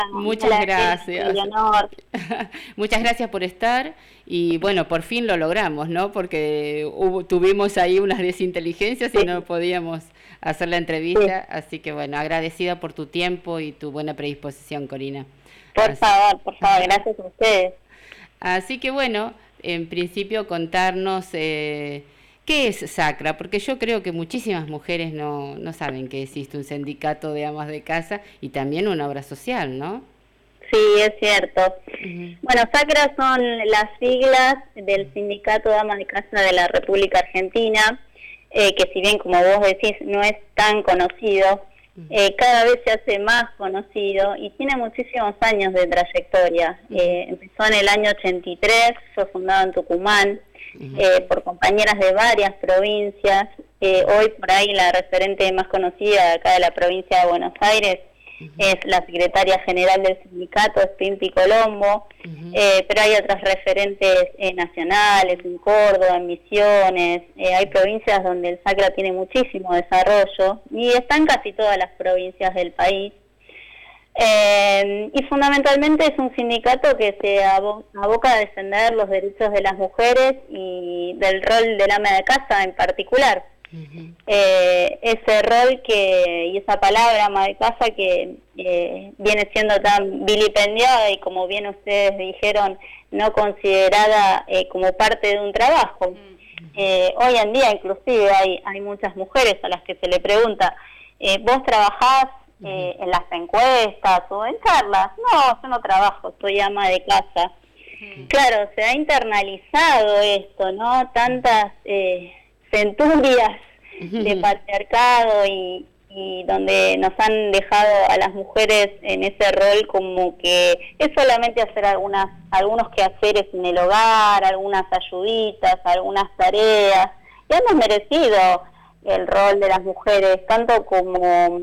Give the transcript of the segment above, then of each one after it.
Muchas gracias. Leonor. Muchas gracias por estar y bueno, por fin lo logramos, ¿no? Porque tuvimos ahí unas desinteligencias y no podíamos hacer la entrevista, así que bueno, agradecida por tu tiempo y tu buena predisposición, Corina. Por favor, gracias a ustedes. Así que bueno, en principio contarnos qué es SACRA, porque yo creo que muchísimas mujeres no saben que existe un sindicato de amas de casa y también una obra social, ¿no? Sí, es cierto. Bueno, SACRA son las siglas del Sindicato de Amas de Casa de la República Argentina, que si bien, como vos decís, no es tan conocido, cada vez se hace más conocido y tiene muchísimos años de trayectoria. Empezó en el año 83, fue fundado en Tucumán, por compañeras de varias provincias. Hoy por ahí la referente más conocida acá de la provincia de Buenos Aires es la secretaria general del sindicato, es Pimpi Colombo, pero hay otras referentes nacionales, en Córdoba, en Misiones, hay provincias donde el SACRA tiene muchísimo desarrollo y están casi todas las provincias del país. Y fundamentalmente es un sindicato que se aboca a defender los derechos de las mujeres y del rol del ama de casa en particular. Ese rol y esa palabra ama de casa que viene siendo tan vilipendiada y, como bien ustedes dijeron, no considerada como parte de un trabajo. Hoy en día inclusive hay muchas mujeres a las que se le pregunta, ¿vos trabajás en las encuestas o en charlas? No, yo no trabajo, soy ama de casa. Claro, se ha internalizado esto, ¿no? Tantas centurias de patriarcado y donde nos han dejado a las mujeres en ese rol como que es solamente hacer algunos quehaceres en el hogar, algunas ayuditas, algunas tareas, y hemos merecido el rol de las mujeres, tanto como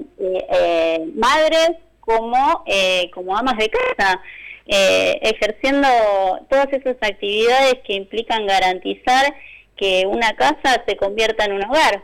madres como amas de casa, ejerciendo todas esas actividades que implican garantizar que una casa se convierta en un hogar.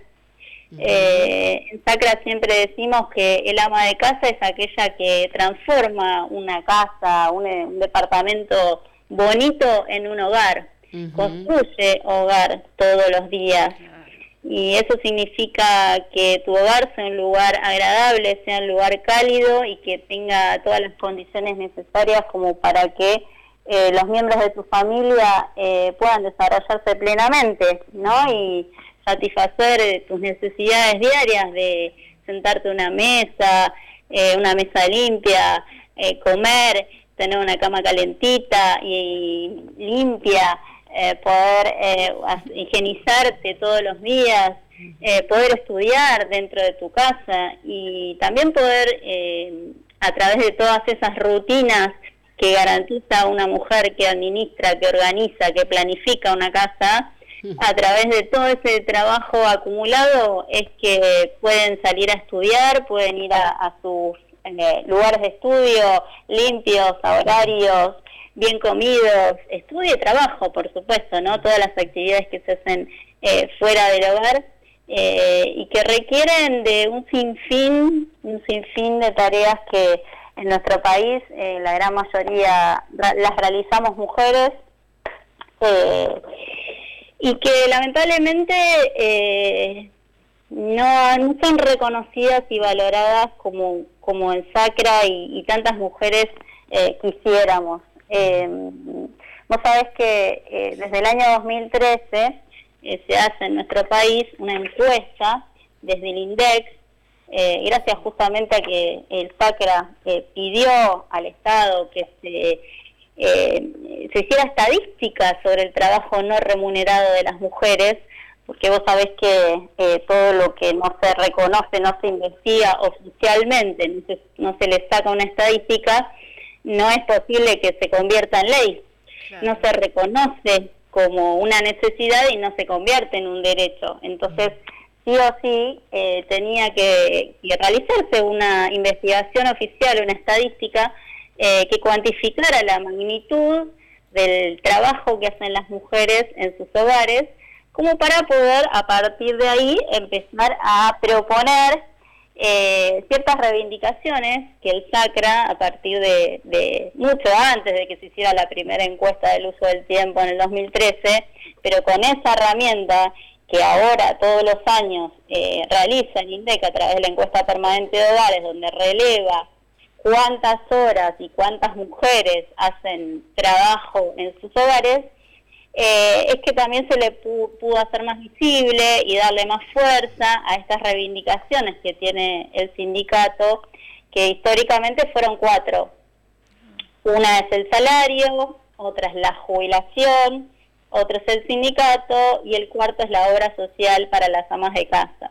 En SACRA siempre decimos que el ama de casa es aquella que transforma una casa, un departamento bonito en un hogar, construye hogar todos los días. Y eso significa que tu hogar sea un lugar agradable, sea un lugar cálido y que tenga todas las condiciones necesarias como para que los miembros de tu familia puedan desarrollarse plenamente, ¿no? Y satisfacer tus necesidades diarias de sentarte a una mesa limpia, comer, tener una cama calentita y limpia, poder higienizarte todos los días, poder estudiar dentro de tu casa y también poder, a través de todas esas rutinas que garantiza una mujer que administra, que organiza, que planifica una casa, a través de todo ese trabajo acumulado es que pueden salir a estudiar, pueden ir a sus lugares de estudio limpios, a horarios, bien comidos, estudio y trabajo, por supuesto, ¿no? Todas las actividades que se hacen fuera del hogar y que requieren de un sinfín de tareas que en nuestro país la gran mayoría las realizamos mujeres y que lamentablemente no son reconocidas y valoradas como en SACRA y tantas mujeres quisiéramos. Vos sabés que desde el año 2013 se hace en nuestro país una encuesta desde el INDEC, gracias justamente a que el SACRA pidió al Estado que se hiciera estadísticas sobre el trabajo no remunerado de las mujeres, porque vos sabés que todo lo que no se reconoce, no se investiga oficialmente, no se le saca una estadística, no es posible que se convierta en ley. Claro. No se reconoce como una necesidad y no se convierte en un derecho. Entonces, sí o sí, tenía que realizarse una investigación oficial, una estadística que cuantificara la magnitud del trabajo que hacen las mujeres en sus hogares, como para poder, a partir de ahí, empezar a proponer ciertas reivindicaciones que el SACRA, a partir de mucho antes de que se hiciera la primera encuesta del uso del tiempo en el 2013, pero con esa herramienta que ahora todos los años realiza el INDEC a través de la encuesta permanente de hogares, donde releva cuántas horas y cuántas mujeres hacen trabajo en sus hogares, es que también se le pudo hacer más visible y darle más fuerza a estas reivindicaciones que tiene el sindicato, que históricamente fueron 4. Una es el salario, otra es la jubilación, otro es el sindicato y el cuarto es la obra social para las amas de casa.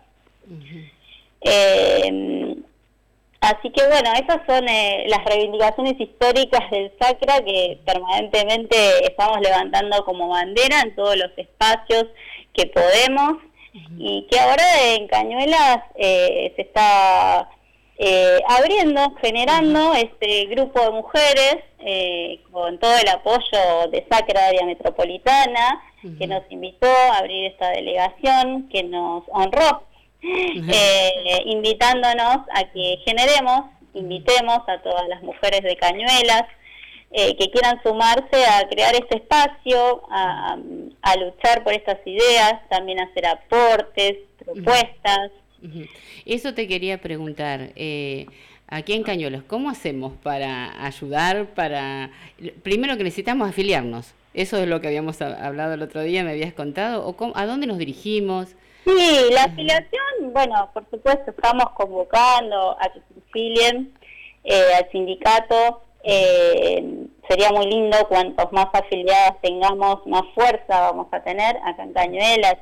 Así que bueno, esas son las reivindicaciones históricas del SACRA que permanentemente estamos levantando como bandera en todos los espacios que podemos, y que ahora en Cañuelas se está abriendo, generando este grupo de mujeres con todo el apoyo de SACRA Área Metropolitana, que nos invitó a abrir esta delegación, que nos honró invitándonos a que invitemos a todas las mujeres de Cañuelas que quieran sumarse a crear este espacio, a luchar por estas ideas, también a hacer aportes, propuestas. Eso te quería preguntar, aquí en Cañuelas, ¿cómo hacemos para ayudar? Primero que necesitamos afiliarnos, eso es lo que habíamos hablado el otro día, me habías contado, o ¿a dónde nos dirigimos? Sí, la afiliación, bueno, por supuesto, estamos convocando a que se afilien al sindicato. Sería muy lindo, cuantos más afiliadas tengamos, más fuerza vamos a tener acá en Cañuelas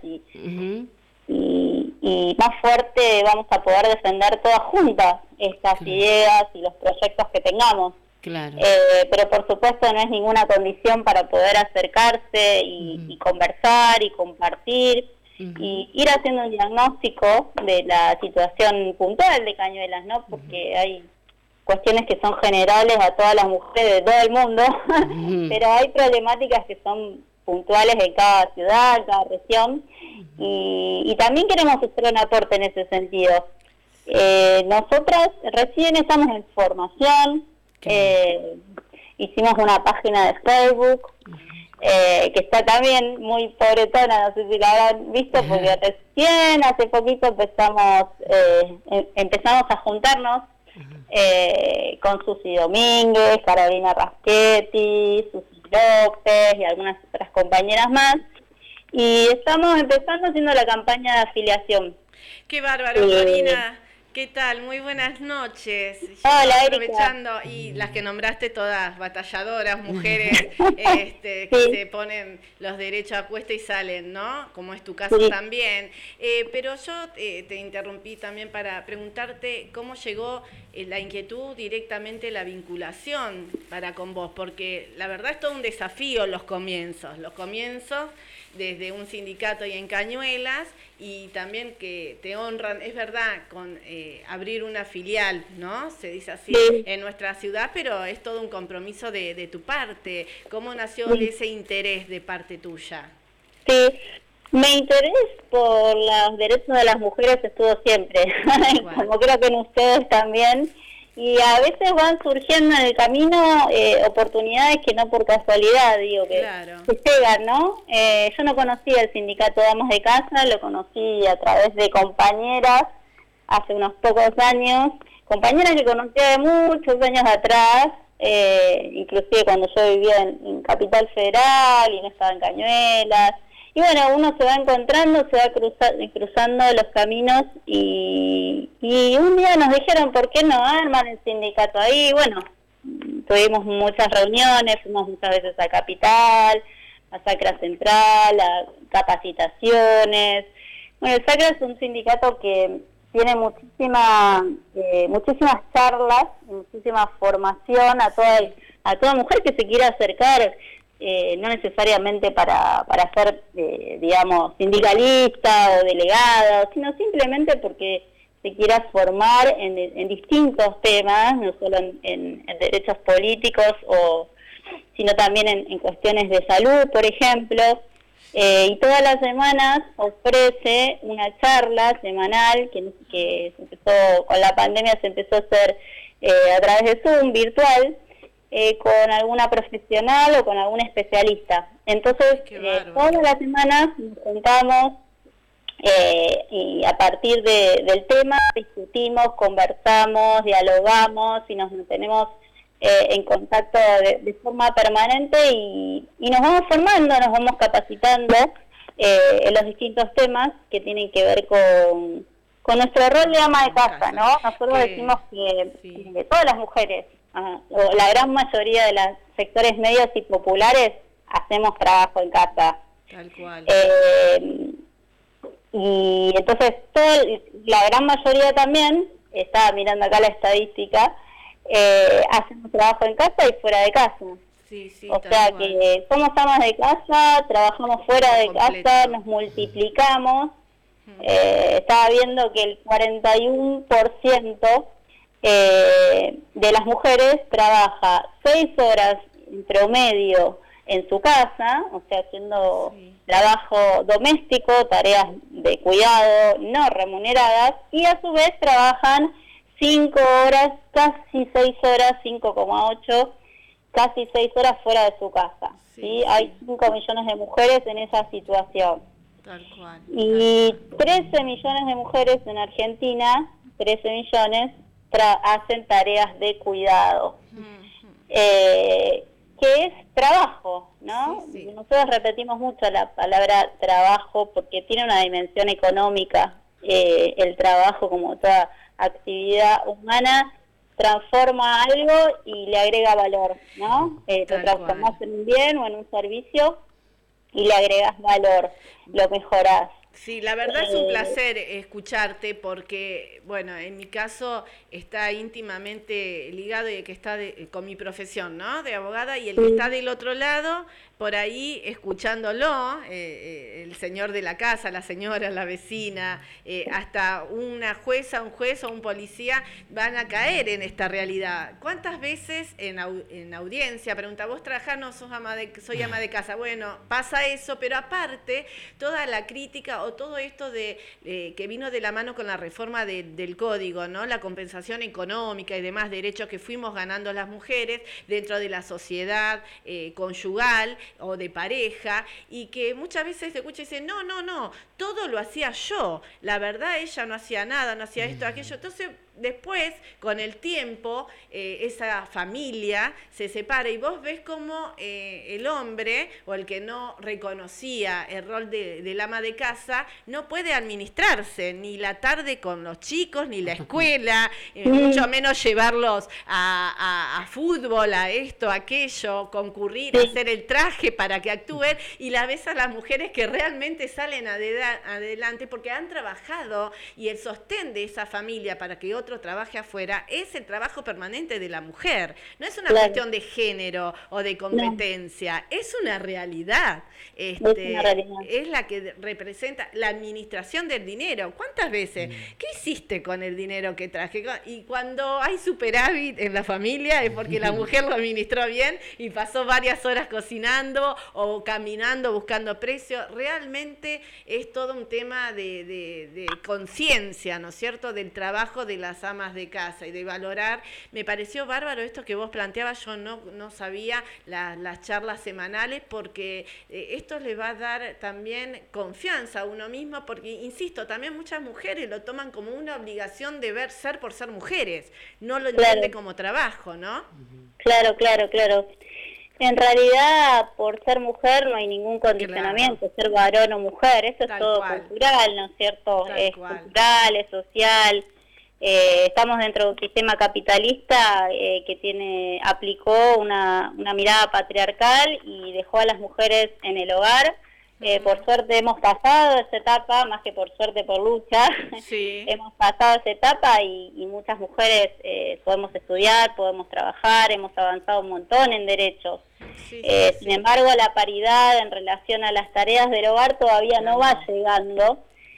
y más fuerte vamos a poder defender todas juntas estas ideas y los proyectos que tengamos. Claro. Pero por supuesto no es ninguna condición para poder acercarse y conversar y compartir. Y ir haciendo un diagnóstico de la situación puntual de Cañuelas, ¿no? Porque hay cuestiones que son generales a todas las mujeres de todo el mundo, pero hay problemáticas que son puntuales en cada ciudad, cada región, y también queremos hacer un aporte en ese sentido. Nosotras recién estamos en formación, hicimos una página de Facebook, que está también muy pobretona, no sé si la habrán visto, porque recién hace poquito empezamos a juntarnos con Susi Domínguez, Carolina Raschetti, Susi López y algunas otras compañeras más, y estamos empezando haciendo la campaña de afiliación. ¡Qué bárbaro, Karina! ¿Qué tal? Muy buenas noches. Hola, aprovechando, y las que nombraste todas batalladoras, mujeres que se ponen los derechos a cuesta y salen, ¿no? Como es tu caso también. Pero yo te interrumpí también para preguntarte cómo llegó la inquietud directamente, la vinculación para con vos, porque la verdad es todo un desafío los comienzos desde un sindicato y en Cañuelas, y también que te honran, es verdad, con abrir una filial, ¿no? Se dice así en nuestra ciudad, pero es todo un compromiso de tu parte. ¿Cómo nació ese interés de parte tuya? Sí, mi interés por los derechos de las mujeres estuvo siempre, como creo que en ustedes también. Y a veces van surgiendo en el camino oportunidades que no por casualidad, digo, que llegan, ¿no? Yo no conocía el sindicato de amas de casa, lo conocí a través de compañeras hace unos pocos años, compañeras que conocía de muchos años atrás, inclusive cuando yo vivía en Capital Federal y no estaba en Cañuelas. Y bueno, uno se va encontrando, se va cruzando los caminos y un día nos dijeron, ¿por qué no arman el sindicato ahí? Bueno, tuvimos muchas reuniones, fuimos muchas veces a Capital, a Sacra Central, a capacitaciones. Bueno, el Sacra es un sindicato que tiene muchísimas charlas, muchísima formación a toda mujer que se quiera acercar, no necesariamente para ser, digamos, sindicalista o delegada, sino simplemente porque se quiera formar en distintos temas, no solo en derechos políticos, sino también en cuestiones de salud, por ejemplo. Y todas las semanas ofrece una charla semanal que se empezó, con la pandemia se empezó a hacer a través de Zoom, virtual, con alguna profesional o con algún especialista. Entonces, todas las semanas nos juntamos y a partir del tema discutimos, conversamos, dialogamos y nos mantenemos en contacto de forma permanente y nos vamos formando, nos vamos capacitando en los distintos temas que tienen que ver con nuestro rol de ama de casa, ¿no? Nosotros decimos que todas las mujeres, o la gran mayoría de los sectores medios y populares, hacemos trabajo en casa. Tal cual. Y entonces la gran mayoría también, estaba mirando acá la estadística, hacemos trabajo en casa y fuera de casa. O sea que somos amas de casa, trabajamos fuera de casa, nos multiplicamos. Estaba viendo que el 41% de las mujeres trabaja 6 horas en promedio en su casa, o sea, haciendo trabajo doméstico, tareas de cuidado no remuneradas, y a su vez trabajan 5 horas, casi 6 horas, 5,8, casi 6 horas fuera de su casa. ¿Sí? Hay 5 millones de mujeres en esa situación. Tal cual. Y 13 millones de mujeres en Argentina, 13 millones, hacen tareas de cuidado. Que es trabajo, ¿no? Nosotros repetimos mucho la palabra trabajo porque tiene una dimensión económica. El trabajo, como toda actividad humana, transforma algo y le agrega valor, ¿no? Lo transformás en un bien o en un servicio y le agregas valor, lo mejorás. Sí, la verdad es un placer escucharte porque, bueno, en mi caso está íntimamente ligado y el que está con mi profesión, ¿no? De abogada, y el que está del otro lado, por ahí escuchándolo, el señor de la casa, la señora, la vecina, hasta una jueza, un juez o un policía van a caer en esta realidad. ¿Cuántas veces en audiencia pregunta, vos trabajás, no, soy ama de casa? Bueno, pasa eso, pero aparte toda la crítica o todo esto que vino de la mano con la reforma del código, ¿no? La compensación económica y demás derechos que fuimos ganando las mujeres dentro de la sociedad conyugal o de pareja, y que muchas veces se escucha y dice, no, todo lo hacía yo, la verdad ella no hacía nada, no hacía esto, aquello. Entonces después, con el tiempo, esa familia se separa y vos ves como el hombre o el que no reconocía el rol del ama de casa no puede administrarse ni la tarde con los chicos, ni la escuela, mucho menos llevarlos a fútbol, a esto, a aquello, concurrir, hacer el traje para que actúen, y la ves a las mujeres que realmente salen adelante porque han trabajado, y el sostén de esa familia para que otro trabaje afuera es el trabajo permanente de la mujer. No es una cuestión de género o de competencia, es una realidad. Es la que representa la administración del dinero. ¿Cuántas veces? ¿Qué hiciste con el dinero que traje? Y cuando hay superávit en la familia es porque la mujer lo administró bien y pasó varias horas cocinando o caminando buscando precios. Realmente es todo un tema de conciencia, ¿no es cierto?, del trabajo de las amas de casa y de valorar. Me pareció bárbaro esto que vos planteabas, yo no sabía las charlas semanales, porque esto le va a dar también confianza a uno mismo, porque, insisto, también muchas mujeres lo toman como una obligación de ser por ser mujeres, no lo entienden como trabajo, ¿no? Claro. En realidad, por ser mujer no hay ningún condicionamiento, ser varón o mujer, eso es todo cultural, ¿no es cierto? Es cultural, es social. Estamos dentro de un sistema capitalista que aplicó una mirada patriarcal y dejó a las mujeres en el hogar. Por suerte hemos pasado esa etapa, más que por suerte, por lucha. Hemos pasado esa etapa y muchas mujeres podemos estudiar, podemos trabajar, hemos avanzado un montón en derechos. Sin embargo, la paridad en relación a las tareas del hogar todavía no va llegando.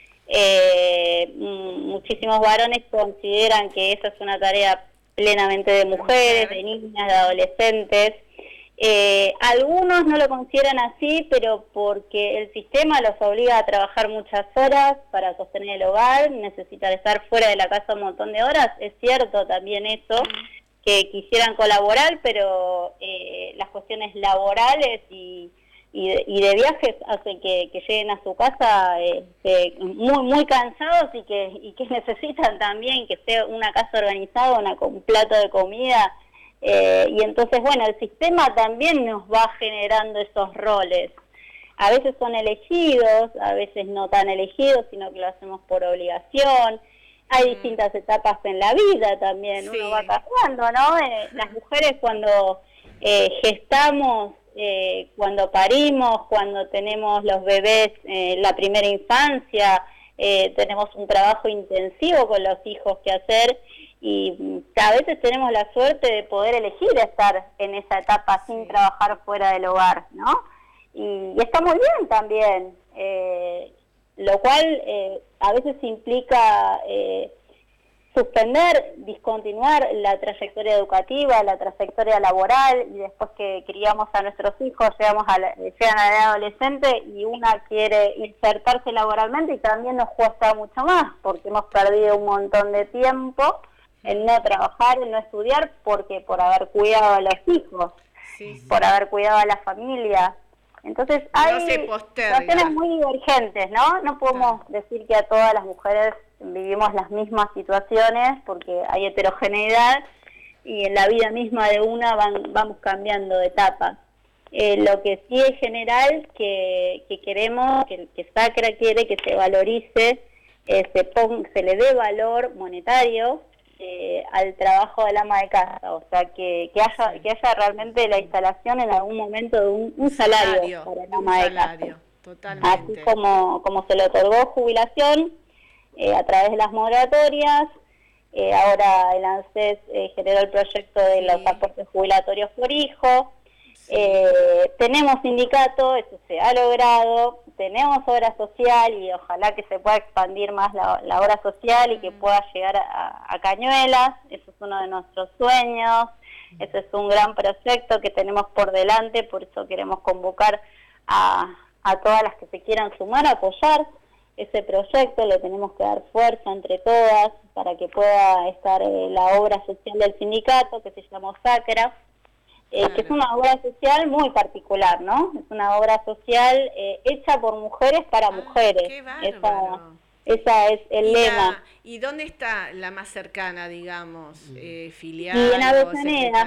Muchísimos varones consideran que esa es una tarea plenamente de mujeres, de niñas, de adolescentes, Algunos no lo consideran así, pero porque el sistema los obliga a trabajar muchas horas para sostener el hogar, necesitan estar fuera de la casa un montón de horas. Es cierto también eso, que quisieran colaborar, pero las cuestiones laborales y de viajes hacen que lleguen a su casa muy cansados y que necesitan también que esté una casa organizada, un plato de comida. Y entonces, bueno, el sistema también nos va generando esos roles. A veces son elegidos, a veces no tan elegidos, sino que lo hacemos por obligación. Hay distintas etapas en la vida también, uno va cambiando, ¿no? Las mujeres cuando gestamos, cuando parimos, cuando tenemos los bebés, la primera infancia, tenemos un trabajo intensivo con los hijos que hacer, y a veces tenemos la suerte de poder elegir estar en esa etapa sin trabajar fuera del hogar, ¿no? Y está muy bien también, lo cual a veces implica suspender, discontinuar la trayectoria educativa, la trayectoria laboral, y después que criamos a nuestros hijos, llegan a la edad adolescente y una quiere insertarse laboralmente y también nos cuesta mucho más, porque hemos perdido un montón de tiempo en no trabajar, en no estudiar, porque por haber cuidado a los hijos, por haber cuidado a la familia. Entonces hay situaciones muy divergentes, ¿no? No podemos decir que a todas las mujeres vivimos las mismas situaciones, porque hay heterogeneidad y en la vida misma de una vamos cambiando de etapa. Lo que sí es general, que queremos, que Sacra quiere que se valorice, se le dé valor monetario al trabajo del ama de casa, o sea, que haya realmente la instalación en algún momento de un salario para el ama de casa. Totalmente. Así como se le otorgó jubilación a través de las moratorias, ahora el ANSES generó el proyecto de los aportes jubilatorios por hijo. Tenemos sindicato, eso se ha logrado, tenemos obra social y ojalá que se pueda expandir más la obra social y que pueda llegar a Cañuelas. Eso es uno de nuestros sueños, ese es un gran proyecto que tenemos por delante, por eso queremos convocar a todas las que se quieran sumar a apoyar ese proyecto. Le tenemos que dar fuerza entre todas para que pueda estar la obra social del sindicato, que se llama Sacra. Que es una obra social muy particular, ¿no? Es una obra social hecha por mujeres para mujeres. ¡Qué Esa es el lema. ¿Y dónde está la más cercana, digamos, filial? Y en Avellaneda.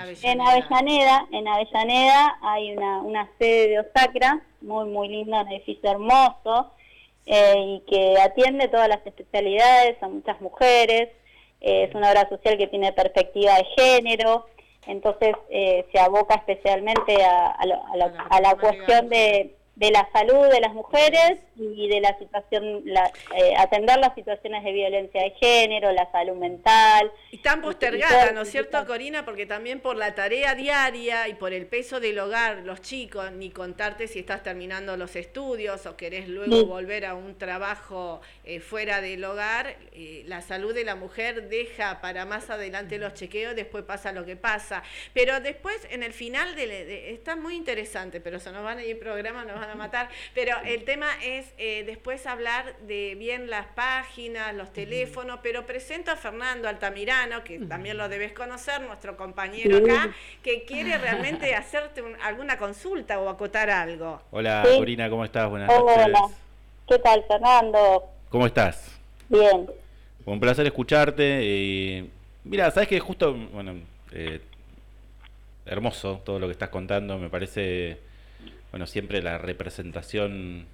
En Avellaneda hay una sede de Osacra, muy linda, un edificio hermoso, y que atiende todas las especialidades a muchas mujeres. Es una obra social que tiene perspectiva de género. Entonces se aboca especialmente a la cuestión de la salud de las mujeres y de la situación, atender las situaciones de violencia de género, la salud mental. Y tan postergada, ¿no es cierto, Corina? Porque también por la tarea diaria y por el peso del hogar, los chicos, ni contarte si estás terminando los estudios o querés luego volver a un trabajo fuera del hogar, la salud de la mujer deja para más adelante los chequeos, después pasa lo que pasa. Pero después, en el final, está muy interesante, pero se nos van a ir programas, nos van a matar, pero el tema es después hablar de bien las páginas, los teléfonos, pero presento a Fernando Altamirano, que también lo debes conocer, nuestro compañero acá, que quiere realmente hacerte alguna consulta o acotar algo. Hola, Corina, ¿cómo estás? Buenas noches. Hola, ¿qué tal, Fernando? ¿Cómo estás? Bien. Un placer escucharte. Mira, sabes que justo, bueno, hermoso todo lo que estás contando, me parece, bueno, siempre la representación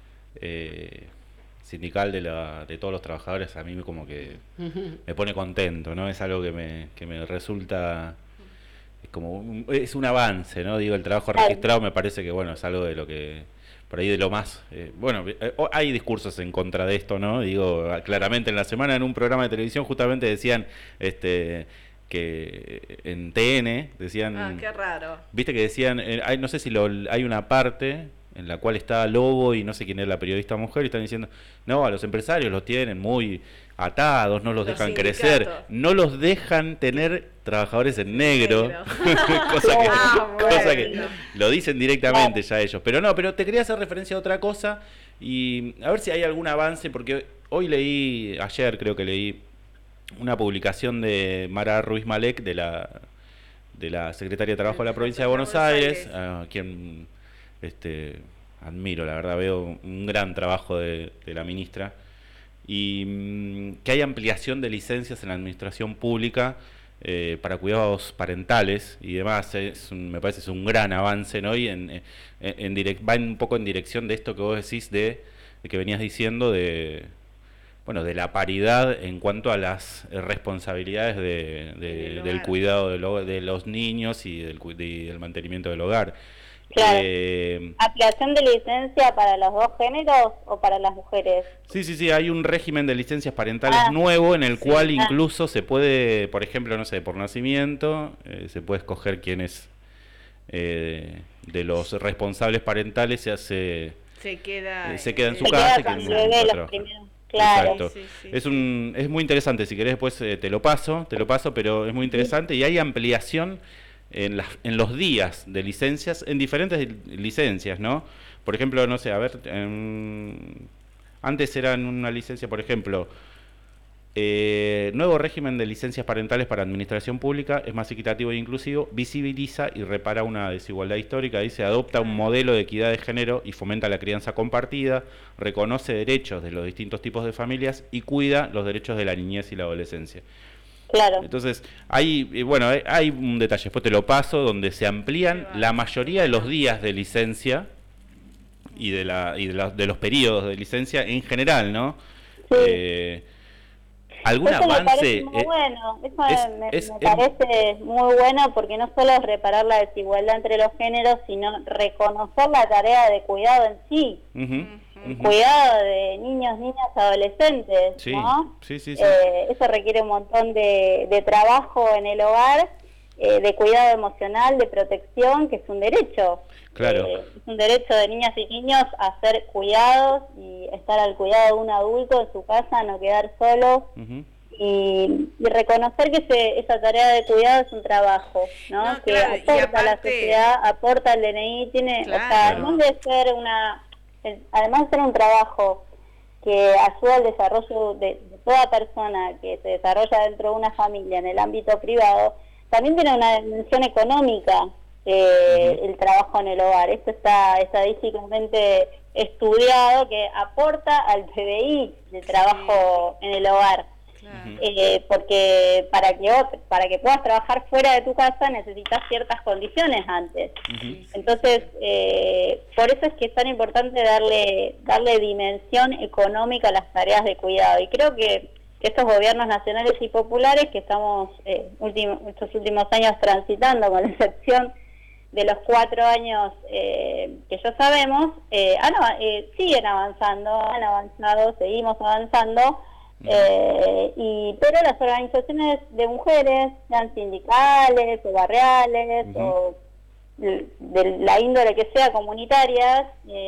sindical de todos los trabajadores a mí como que me pone contento, ¿no? Es algo que me resulta, es un avance, ¿no? Digo, el trabajo registrado me parece que, bueno, es algo de lo que, por ahí de lo más, bueno, hay discursos en contra de esto, ¿no? Digo, claramente en la semana en un programa de televisión justamente decían, que en TN decían, qué raro. Viste que decían, no sé si hay una parte en la cual está Lobo y no sé quién es la periodista mujer y están diciendo, no, a los empresarios los tienen muy atados, no los dejan crecer, no los dejan tener trabajadores en negro, cosa que lo dicen directamente ya ellos. Pero no, pero te quería hacer referencia a otra cosa y a ver si hay algún avance, porque ayer creo que leí una publicación de Mara Ruiz Malek, de la Secretaria de Trabajo de la Provincia de Buenos Aires, a quien admiro, la verdad, veo un gran trabajo de la ministra, y que hay ampliación de licencias en la administración pública para cuidados parentales y demás. Me parece es un gran avance, ¿no? Y va un poco en dirección de esto que vos decís, de que venías diciendo, de la paridad en cuanto a las responsabilidades del cuidado de los niños y del mantenimiento del hogar. Claro. ¿Ampliación de licencia para los dos géneros o para las mujeres? Sí, hay un régimen de licencias parentales nuevo en el cual incluso se puede, por ejemplo, no sé, por nacimiento, se puede escoger quién es de los responsables parentales, se queda en su casa. Claro. Exacto. Sí. Es muy interesante, si querés después te lo paso, pero es muy interesante y hay ampliación en los días de licencias, en diferentes licencias, ¿no? Por ejemplo, no sé, a ver, antes era en una licencia, por ejemplo, nuevo régimen de licencias parentales para administración pública, es más equitativo e inclusivo, visibiliza y repara una desigualdad histórica, dice, adopta un modelo de equidad de género y fomenta la crianza compartida, reconoce derechos de los distintos tipos de familias y cuida los derechos de la niñez y la adolescencia. Claro. Entonces, hay un detalle, después te lo paso, donde se amplían la mayoría de los días de licencia y de los periodos de licencia en general, ¿no? Sí. ¿Algún avance? Eso me parece muy bueno, porque no solo es reparar la desigualdad entre los géneros, sino reconocer la tarea de cuidado en sí. Cuidado de niños, niñas, adolescentes, ¿no? Sí. Eso requiere un montón de trabajo en el hogar, de cuidado emocional, de protección, que es un derecho. Claro. Es un derecho de niñas y niños a ser cuidados y estar al cuidado de un adulto en su casa, no quedar solos. Y reconocer que esa tarea de cuidado es un trabajo, ¿no? Que aporta a la sociedad, aporta al DNI, además de ser un trabajo que ayuda al desarrollo de toda persona que se desarrolla dentro de una familia en el ámbito privado, también tiene una dimensión económica, el trabajo en el hogar. Esto está estadísticamente estudiado, que aporta al PBI del trabajo en el hogar. Porque para que puedas trabajar fuera de tu casa necesitas ciertas condiciones antes. Entonces, por eso es que es tan importante darle dimensión económica a las tareas de cuidado. Y creo que estos gobiernos nacionales y populares que estamos estos últimos años transitando, con la excepción de los 4 años que ya sabemos, siguen han avanzado, seguimos avanzando. Pero las organizaciones de mujeres, sean sindicales o barriales o de la índole que sea, comunitarias,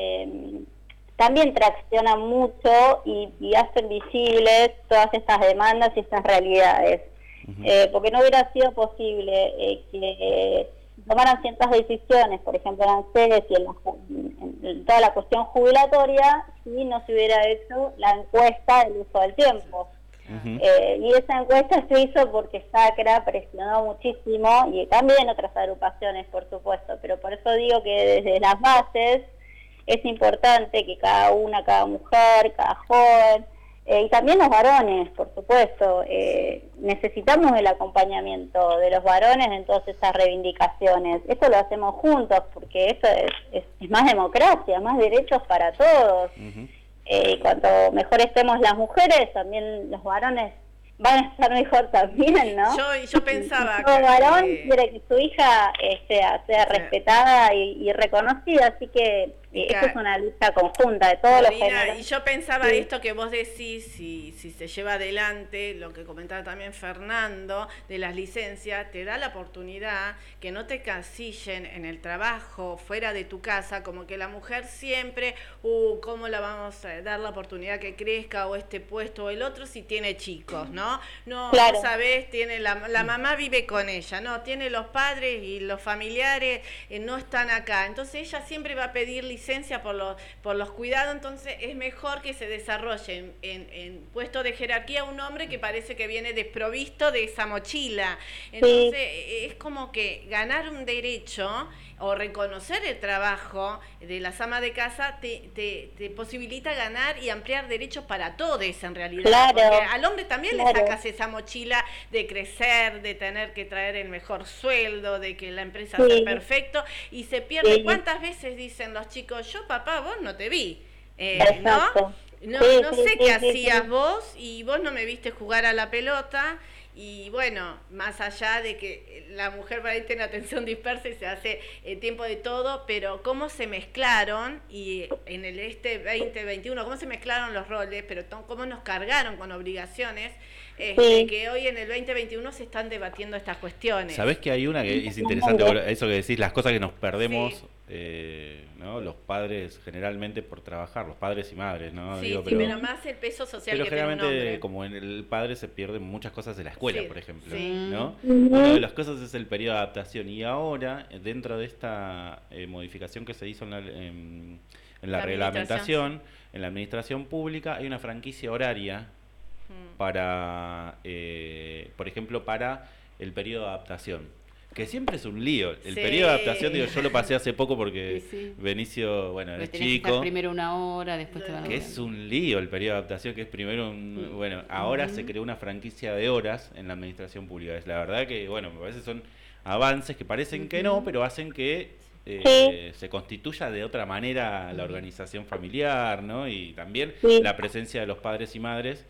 también traccionan mucho y hacen visibles todas estas demandas y estas realidades, porque no hubiera sido posible que tomaran ciertas decisiones, por ejemplo en ANSES y en toda la cuestión jubilatoria, si no se hubiera hecho la encuesta del uso del tiempo. Y esa encuesta se hizo porque Sacra presionó muchísimo, y también otras agrupaciones, por supuesto, pero por eso digo que desde las bases es importante que cada mujer, cada joven, y también los varones, por supuesto, necesitamos el acompañamiento de los varones en todas esas reivindicaciones. Esto lo hacemos juntos, porque esto es más democracia, más derechos para todos. Y cuanto mejor estemos las mujeres, también los varones van a estar mejor también, ¿no? Yo pensaba que todo varón quiere que su hija sea respetada y reconocida, así que Esto es una lucha conjunta de todos los géneros. Y yo pensaba esto que vos decís, si se lleva adelante, lo que comentaba también Fernando, de las licencias, te da la oportunidad que no te casillen en el trabajo, fuera de tu casa, como que la mujer siempre, ¿cómo la vamos a dar la oportunidad que crezca, o este puesto o el otro, si tiene chicos, ¿no? No, claro. sabés, tiene la mamá vive con ella, no, tiene los padres y los familiares no están acá, entonces ella siempre va a pedir licencia por los cuidados, entonces es mejor que se desarrolle en puesto de jerarquía un hombre que parece que viene desprovisto de esa mochila. Entonces es como que ganar un derecho o reconocer el trabajo de las amas de casa te posibilita ganar y ampliar derechos para todos en realidad. Claro, porque al hombre también le sacas esa mochila de crecer, de tener que traer el mejor sueldo, de que la empresa sea perfecto, y se pierde. ¿Cuántas veces dicen los chicos, yo papá, vos no te vi? ¿No? No sé qué hacías vos, y vos no me viste jugar a la pelota. Y bueno, más allá de que la mujer por ahí tiene atención dispersa y se hace tiempo de todo, pero cómo se mezclaron, y en el 2021, cómo se mezclaron los roles, pero cómo nos cargaron con obligaciones, que hoy en el 2021 se están debatiendo estas cuestiones. ¿Sabés que hay una que es interesante, eso que decís, las cosas que nos perdemos, ¿no? Los padres generalmente por trabajar, los padres y madres, ¿no? Sí, pero más el peso social que tiene un hombre. Pero generalmente, como en el padre se pierden muchas cosas de la escuela, por ejemplo, ¿no? Uh-huh. Una de las cosas es el periodo de adaptación, y ahora, dentro de esta modificación que se hizo en la reglamentación, en la administración pública, hay una franquicia horaria para, por ejemplo, para el periodo de adaptación, que siempre es un lío. El periodo de adaptación, digo, yo lo pasé hace poco porque Benicio, bueno, era chico. Que primero una hora, después te van a que es un lío el periodo de adaptación, que es primero bueno, ahora se creó una franquicia de horas en la administración pública. Es la verdad que, bueno, me parece son avances que parecen que no, pero hacen que se constituya de otra manera la organización familiar, ¿no? Y también la presencia de los padres y madres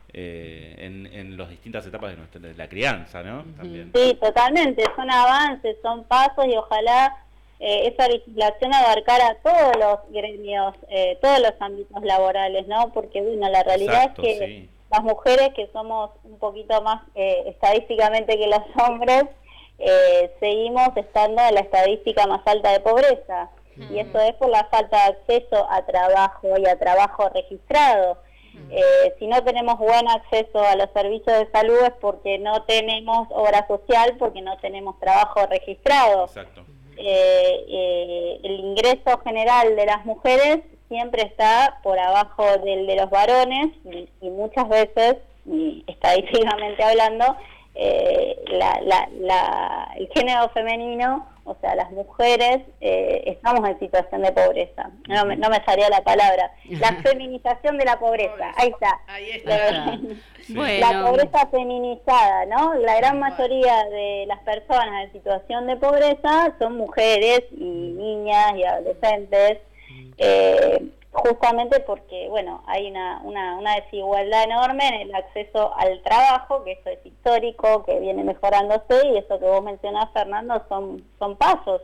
en las distintas etapas de la crianza, ¿no? También. Sí, totalmente, son avances, son pasos, y ojalá esa legislación abarcara todos los gremios, todos los ámbitos laborales, ¿no? Porque, bueno, la realidad es que las mujeres, que somos un poquito más estadísticamente que los hombres, seguimos estando en la estadística más alta de pobreza, y eso es por la falta de acceso a trabajo y a trabajo registrado. Si no tenemos buen acceso a los servicios de salud es porque no tenemos obra social, porque no tenemos trabajo registrado. Exacto. El ingreso general de las mujeres siempre está por abajo del de los varones, y muchas veces, estadísticamente hablando, el género femenino, o sea, las mujeres, estamos en situación de pobreza. No me salía la palabra. La feminización de la pobreza. Ahí está. Ahí está. La pobreza feminizada, ¿no? La gran mayoría de las personas en situación de pobreza son mujeres y niñas y adolescentes, justamente porque, bueno, hay una desigualdad enorme en el acceso al trabajo, que eso es histórico, que viene mejorándose, y eso que vos mencionás, Fernando, son pasos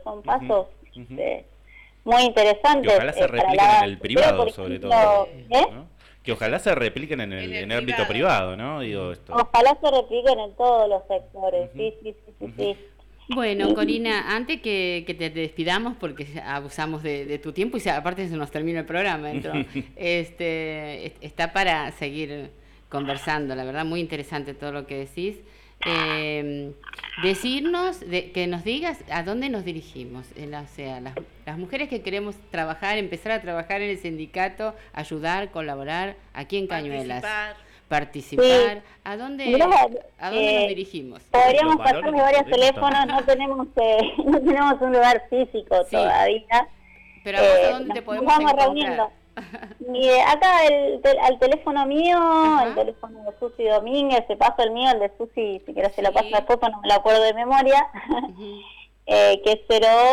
muy interesantes. Que ojalá se repliquen en el privado, sobre todo. ¿no? Que ojalá se repliquen en el ámbito privado, ¿no? Digo esto. Ojalá se repliquen en todos los sectores, sí. Bueno, Corina, antes que te despidamos, porque abusamos de tu tiempo y aparte se nos termina el programa, entonces, está para seguir conversando, la verdad, muy interesante todo lo que decís. Que nos digas a dónde nos dirigimos, o sea, las mujeres que queremos empezar a trabajar en el sindicato, ayudar, colaborar, aquí en Cañuelas. Participar. ¿A dónde nos dirigimos? Podríamos pasar de varios teléfonos, no tenemos un lugar físico todavía. Pero ¿a dónde te podemos encontrar? Reuniendo. Acá al teléfono mío, el teléfono de Susi Domínguez, te paso el mío, el de Susi, si querés se lo paso después, no me lo acuerdo de memoria, que es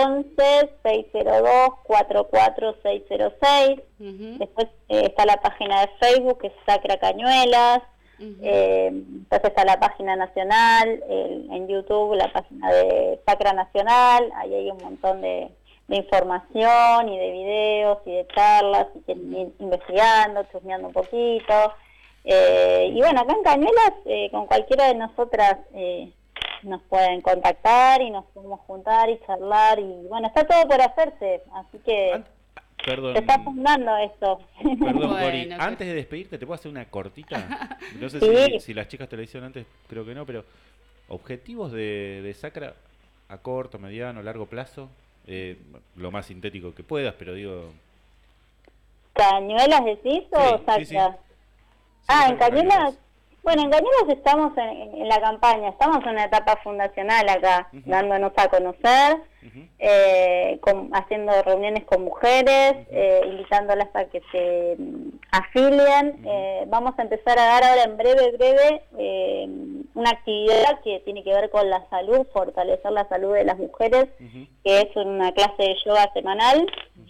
011-602-44606. Después está la página de Facebook, que es Sacra Cañuelas. Entonces está la página nacional, en YouTube la página de Sacra Nacional, ahí hay un montón de información y de videos y de charlas, y ir investigando, chusmeando un poquito. Y bueno, acá en Cañuelas, con cualquiera de nosotras nos pueden contactar y nos podemos juntar y charlar, y bueno, está todo por hacerse, así que Perdón. se está fundando esto. Perdón, Bueno, Cori, antes de despedirte, ¿te puedo hacer una cortita? No sé Sí. si las chicas te lo hicieron antes, creo que no, pero objetivos de Sacra a corto, mediano, largo plazo, lo más sintético que puedas, pero digo... ¿Cañuelas decís o Sacra? Sí, En Cañuelas, bueno, en Cañuelas estamos en la campaña, estamos en una etapa fundacional acá, dándonos a conocer, haciendo reuniones con mujeres, invitándolas a que se afilien. Vamos a empezar a dar ahora en breve una actividad que tiene que ver con la salud, fortalecer la salud de las mujeres, que es una clase de yoga semanal.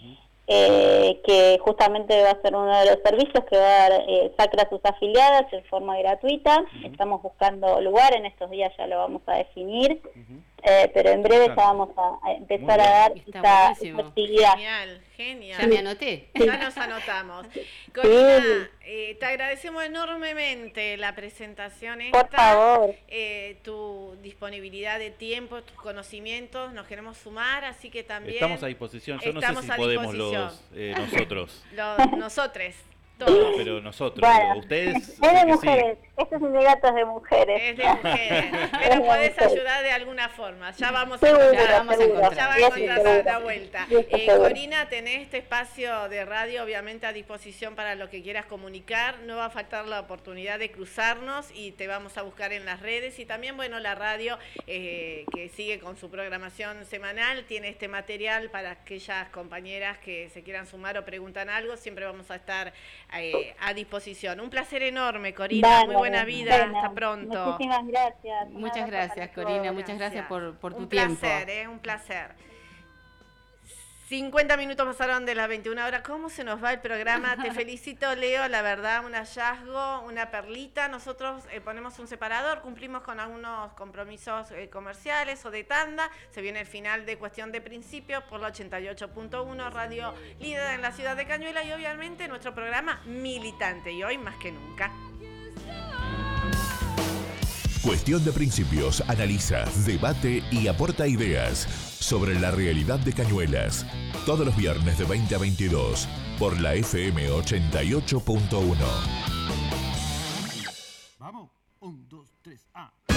Que justamente va a ser uno de los servicios que va a dar Sacra a sus afiliadas en forma gratuita. Estamos buscando lugar, en estos días ya lo vamos a definir, pero en breve ya vamos a empezar a dar esta actividad. Genial. Ya me anoté. Ya nos anotamos. Corina, te agradecemos enormemente la presentación esta. Por favor. Tu disponibilidad de tiempo, tus conocimientos, nos queremos sumar, así que también... Estamos a disposición, yo no sé si podemos nosotros. Nosotres. Todos. Pero nosotros, bueno, ustedes... Es de mujeres, este sindicato es de mujeres. Es de mujeres, pero podés ayudar de alguna forma. Ya vamos a Seguro, encontrar, vamos a encontrar. ya va a encontrar la vuelta. Corina, tenés este espacio de radio obviamente a disposición para lo que quieras comunicar. No va a faltar la oportunidad de cruzarnos y te vamos a buscar en las redes. Y también, bueno, la radio que sigue con su programación semanal tiene este material para aquellas compañeras que se quieran sumar o preguntan algo. Siempre vamos a estar a disposición. Un placer enorme, Corina. Vale, muy buena vida. bueno, Hasta pronto. Muchísimas gracias. Muchas gracias, Corina. Muchas gracias por tu un tiempo. Placer, un placer. 50 minutos pasaron de las 21 horas. ¿Cómo se nos va el programa? Te felicito, Leo. La verdad, un hallazgo, una perlita. Nosotros ponemos un separador, cumplimos con algunos compromisos comerciales o de tanda. Se viene el final de Cuestión de Principios por la 88.1, radio líder en la ciudad de Cañuelas, y obviamente nuestro programa militante. Y hoy más que nunca. Cuestión de Principios analiza, debate y aporta ideas sobre la realidad de Cañuelas. Todos los viernes de 20 a 22 por la FM 88.1. Vamos, 1, 2, 3,